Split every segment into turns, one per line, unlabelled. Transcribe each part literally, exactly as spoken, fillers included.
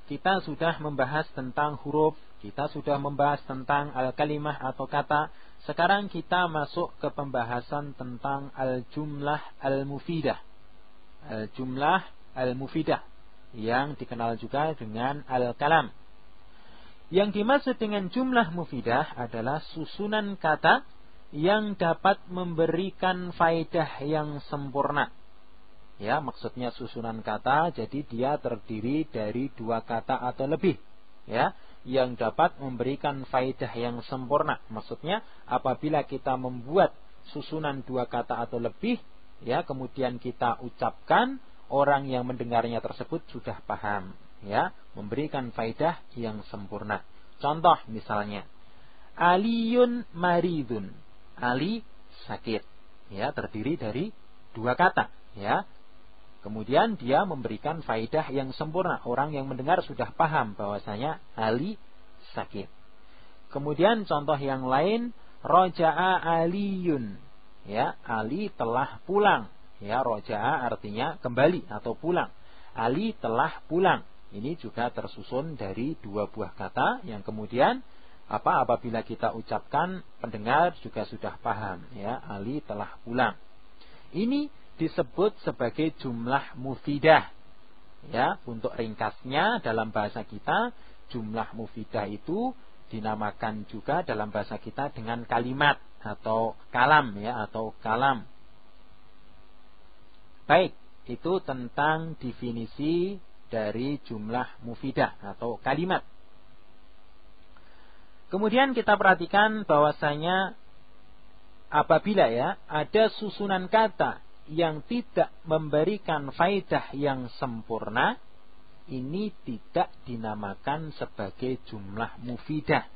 kita sudah membahas tentang huruf, kita sudah membahas tentang al-kalimah atau kata. Sekarang kita masuk ke pembahasan tentang al-jumlah al-mufidah. Al-jumlah al-mufidah yang dikenal juga dengan al-kalam. Yang dimaksud dengan jumlah mufidah adalah susunan kata yang dapat memberikan faedah yang sempurna. Ya, maksudnya susunan kata, jadi dia terdiri dari dua kata atau lebih, ya, yang dapat memberikan faedah yang sempurna. Maksudnya, apabila kita membuat susunan dua kata atau lebih, ya, kemudian kita ucapkan, orang yang mendengarnya tersebut sudah paham, ya, memberikan faedah yang sempurna. Contoh misalnya, Aliyun maridun, Ali sakit, ya, terdiri dari dua kata, ya. Kemudian dia memberikan faedah yang sempurna. Orang yang mendengar sudah paham bahwasanya Ali sakit. Kemudian contoh yang lain, Roja'a Aliyun. Ya, Ali telah pulang. Ya, Roja'a artinya kembali atau pulang. Ali telah pulang. Ini juga tersusun dari dua buah kata yang kemudian apa apabila kita ucapkan, pendengar juga sudah paham. Ya, Ali telah pulang. Ini disebut sebagai jumlah mufidah. Ya, untuk ringkasnya dalam bahasa kita, jumlah mufidah itu dinamakan juga dalam bahasa kita dengan kalimat atau kalam, ya, atau kalam. Baik, itu tentang definisi dari jumlah mufidah atau kalimat. Kemudian kita perhatikan bahwasanya apabila ya ada susunan kata yang tidak memberikan faedah yang sempurna, ini tidak dinamakan sebagai jumlah mufidah.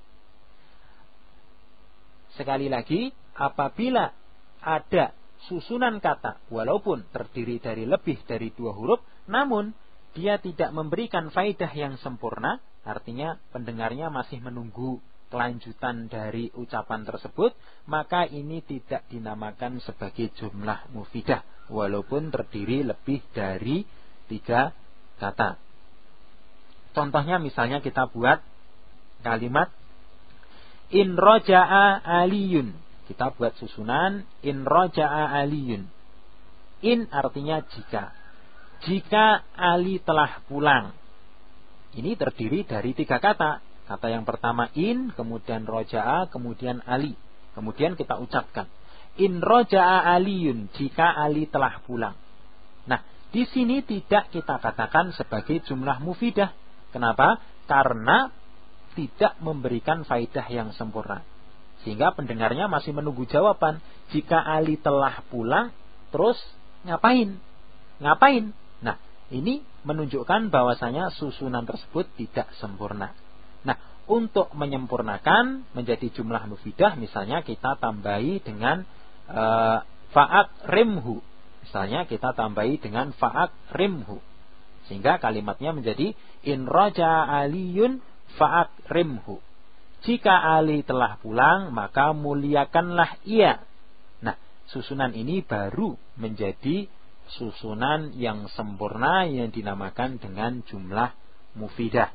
Sekali lagi, apabila ada susunan kata, walaupun terdiri dari lebih dari dua huruf, namun dia tidak memberikan faedah yang sempurna, artinya pendengarnya masih menunggu kelanjutan dari ucapan tersebut, maka ini tidak dinamakan sebagai jumlah mufidah, walaupun terdiri lebih dari tiga kata. Contohnya misalnya kita buat kalimat In roja'a aliyun. Kita buat susunan In roja'a aliyun. In artinya jika. Jika Ali telah pulang. Ini terdiri dari tiga kata. Kata yang pertama in, kemudian roja'a, kemudian Ali. Kemudian kita ucapkan In roja'a aliyun, jika Ali telah pulang. Nah, di sini tidak kita katakan sebagai jumlah mufidah. Kenapa? Karena tidak memberikan faedah yang sempurna. Sehingga pendengarnya masih menunggu jawaban. Jika Ali telah pulang, terus ngapain? Ngapain? Nah, ini menunjukkan bahwasanya susunan tersebut tidak sempurna. Nah, untuk menyempurnakan menjadi jumlah mufidah, misalnya kita tambahi dengan e, fa'ak rimhu. Misalnya kita tambahi dengan fa'ak rimhu. Sehingga kalimatnya menjadi In roja aliyun fa'ak rimhu. Jika Ali telah pulang, maka muliakanlah ia. Nah, susunan ini baru menjadi susunan yang sempurna yang dinamakan dengan jumlah mufidah.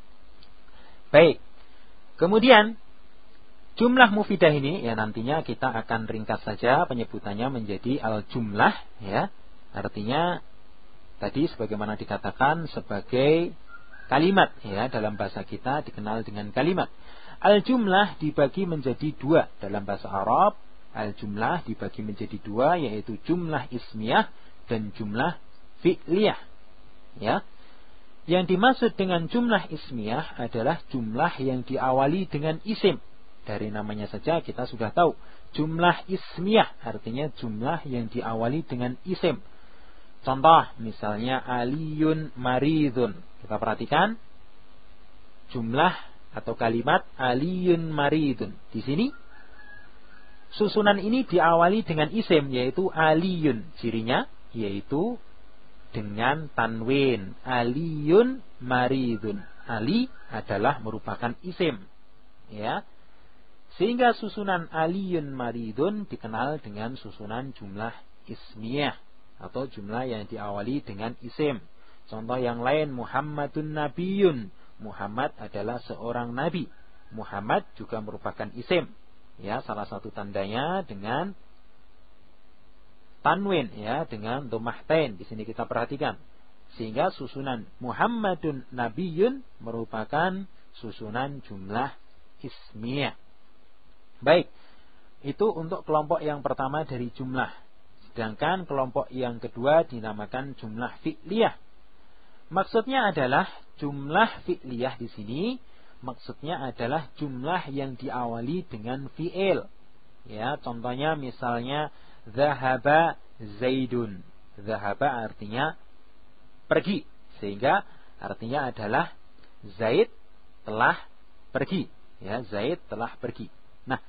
Baik, kemudian jumlah mufidah ini ya nantinya kita akan ringkas saja penyebutannya menjadi al-jumlah, ya. Artinya tadi sebagaimana dikatakan sebagai kalimat, ya, dalam bahasa kita dikenal dengan kalimat. Al-jumlah dibagi menjadi dua dalam bahasa Arab. Al-jumlah dibagi menjadi dua, yaitu jumlah ismiyah dan jumlah fi'liyah, ya. Yang dimaksud dengan jumlah ismiyah adalah jumlah yang diawali dengan isim. Dari namanya saja kita sudah tahu. Jumlah ismiyah artinya jumlah yang diawali dengan isim. Contoh misalnya Aliyun maridun. Kita perhatikan jumlah atau kalimat Aliyun maridun. Di sini susunan ini diawali dengan isim, yaitu Aliyun. Cirinya yaitu dengan tanwin. Aliyun maridun. Ali adalah merupakan isim, ya. Sehingga susunan Aliyun maridun dikenal dengan susunan jumlah ismiyah atau jumlah yang diawali dengan isim. Contoh yang lain, Muhammadun Nabiyun. Muhammad adalah seorang nabi. Muhammad juga merupakan isim. Ya, salah satu tandanya dengan tanwin, ya, dengan dhammahtain. Di sini kita perhatikan. Sehingga susunan Muhammadun Nabiyun merupakan susunan jumlah ismiyah. Baik, itu untuk kelompok yang pertama dari jumlah. Sedangkan kelompok yang kedua dinamakan jumlah fi'liyah. Maksudnya adalah jumlah fi'liyah di sini, maksudnya adalah jumlah yang diawali dengan fi'il. Ya, contohnya misalnya Zahaba Zaidun. Zahaba artinya pergi, sehingga artinya adalah Zaid telah pergi. Ya, Zaid telah pergi. Nah,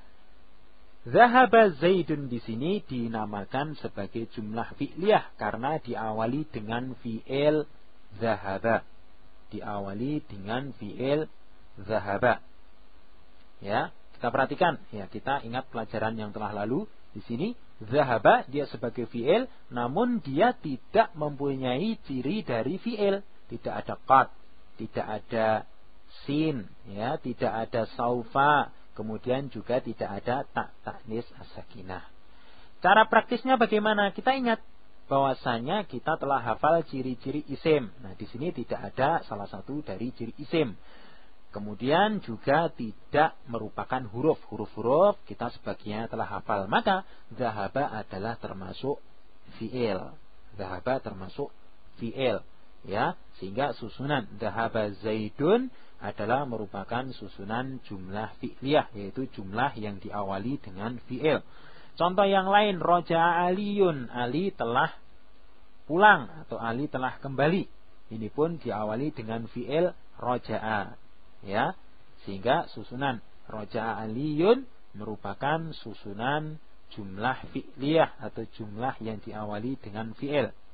Zahaba Zaidun di sini dinamakan sebagai jumlah fi'liyah karena diawali dengan fi'il zahaba. Diawali dengan fi'il zahaba. Ya, kita perhatikan, ya, kita ingat pelajaran yang telah lalu. Di sini zahaba dia sebagai fi'il, namun dia tidak mempunyai ciri dari fi'il. Tidak ada qad, tidak ada sin, ya, tidak ada saufa, kemudian juga tidak ada tak taknis as-sakinah. Cara praktisnya bagaimana? Kita ingat bahwasanya kita telah hafal ciri-ciri isim. Nah, di sini tidak ada salah satu dari ciri isim. Kemudian juga tidak merupakan huruf. Huruf-huruf kita sebagiannya telah hafal. Maka zahaba adalah termasuk fi'il. Zahaba termasuk fi'il. Ya, sehingga susunan zahaba Zaidun adalah merupakan susunan jumlah fi'liyah, yaitu jumlah yang diawali dengan fi'il. Contoh yang lain, roja'a Aliyun. Ali telah pulang atau Ali telah kembali. Ini pun diawali dengan fi'il roja'a. Ya, sehingga susunan roja'a Aliyun merupakan susunan jumlah fi'liyah atau jumlah yang diawali dengan fi'il.